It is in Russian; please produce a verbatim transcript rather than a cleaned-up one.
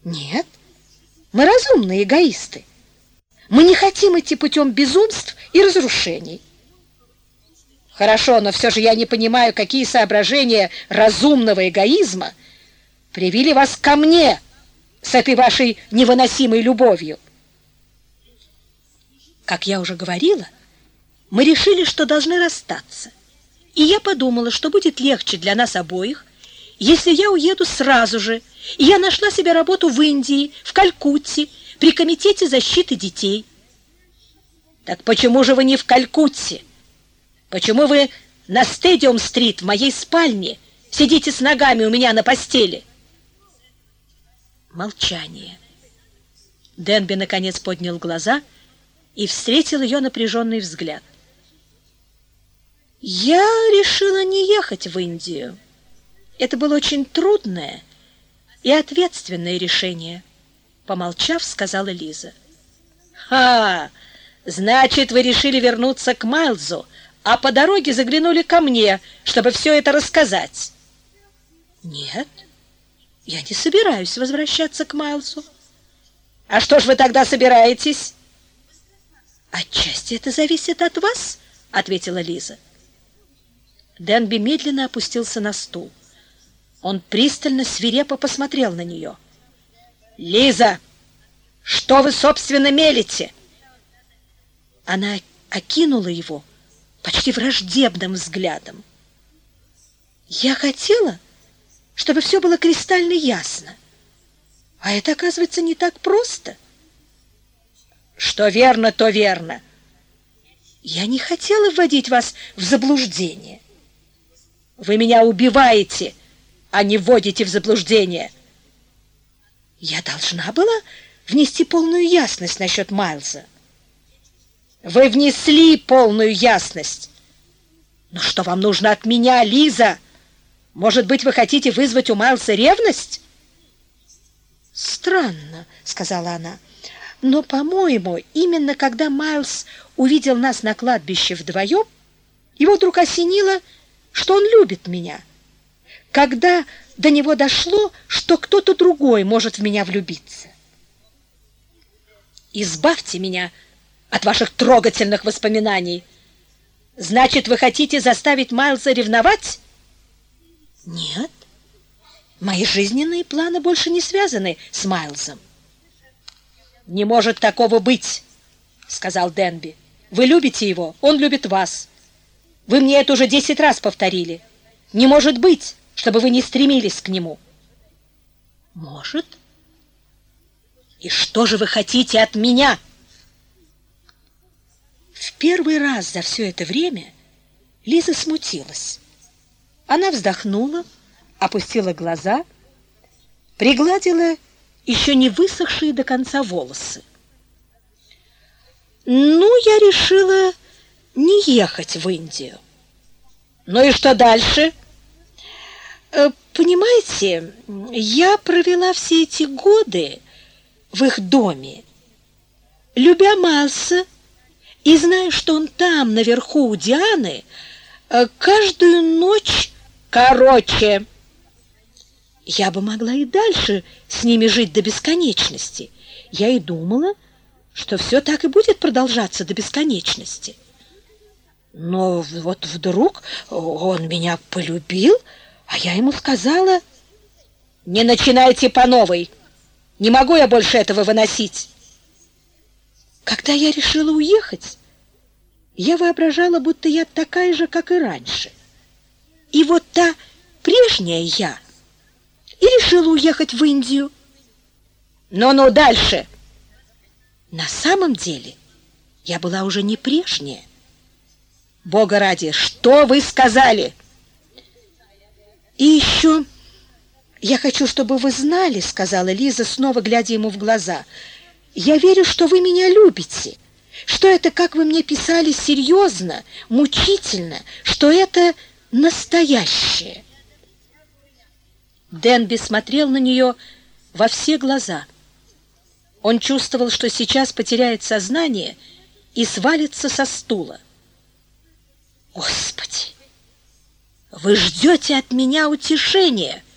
Нет, мы разумные эгоисты. Мы не хотим идти путем безумств и разрушений. Хорошо, но все же я не понимаю, какие соображения разумного эгоизма привели вас ко мне с этой вашей невыносимой любовью. Как я уже говорила, мы решили, что должны расстаться. И я подумала, что будет легче для нас обоих, если я уеду сразу же. И я нашла себе работу в Индии, в Калькутте, при Комитете защиты детей. Так почему же вы не в Калькутте? Почему вы на Стадиум-стрит в моей спальне сидите с ногами у меня на постели? Молчание. Денби наконец поднял глаза и встретил ее напряженный взгляд. Я решила не ехать в Индию. Это было очень трудное и ответственное решение, помолчав, сказала Лиза. Ха! Значит, вы решили вернуться к Майлзу, а по дороге заглянули ко мне, чтобы все это рассказать. Нет, я не собираюсь возвращаться к Майлзу. А что ж вы тогда собираетесь? Отчасти это зависит от вас, ответила Лиза. Денби медленно опустился на стул. Он пристально, свирепо посмотрел на нее. Лиза, что вы, собственно, мелите? Она окинула его почти враждебным взглядом. Я хотела, чтобы все было кристально ясно. А это, оказывается, не так просто. Что верно, то верно. Я не хотела вводить вас в заблуждение. Вы меня убиваете, а не вводите в заблуждение. Я должна была внести полную ясность насчет Майлза. Вы внесли полную ясность. Но что вам нужно от меня, Лиза? Может быть, вы хотите вызвать у Майлза ревность? Странно, сказала она. Но, по-моему, именно когда Майлз увидел нас на кладбище вдвоем, его вдруг осенило, что он любит меня. Когда до него дошло, что кто-то другой может в меня влюбиться. Избавьте меня от ваших трогательных воспоминаний. Значит, вы хотите заставить Майлза ревновать? Нет. Мои жизненные планы больше не связаны с Майлзом. Не может такого быть, сказал Денби. Вы любите его, он любит вас. Вы мне это уже десять раз повторили. Не может быть, чтобы вы не стремились к нему. Может. И что же вы хотите от меня? В первый раз за все это время Лиза смутилась. Она вздохнула, опустила глаза, пригладила еще не высохшие до конца волосы. Ну, я решила не ехать в Индию. Ну и что дальше? Понимаете, я провела все эти годы в их доме, любя Майлза, и знаю, что он там, наверху у Дианы, каждую ночь... Короче, я бы могла и дальше с ними жить до бесконечности. Я и думала, что все так и будет продолжаться до бесконечности. Но вот вдруг он меня полюбил, а я ему сказала: «Не начинайте по новой, не могу я больше этого выносить». Когда я решила уехать, я воображала, будто я такая же, как и раньше. И вот та прежняя я и решила уехать в Индию. Ну-ну, дальше. На самом деле я была уже не прежняя. Бога ради, что вы сказали? И еще я хочу, чтобы вы знали, сказала Лиза, снова глядя ему в глаза. Я верю, что вы меня любите, что это, как вы мне писали, серьезно, мучительно, что это настоящее. Денби смотрел на нее во все глаза. Он чувствовал, что сейчас потеряет сознание и свалится со стула. «Господи, вы ждете от меня утешения!»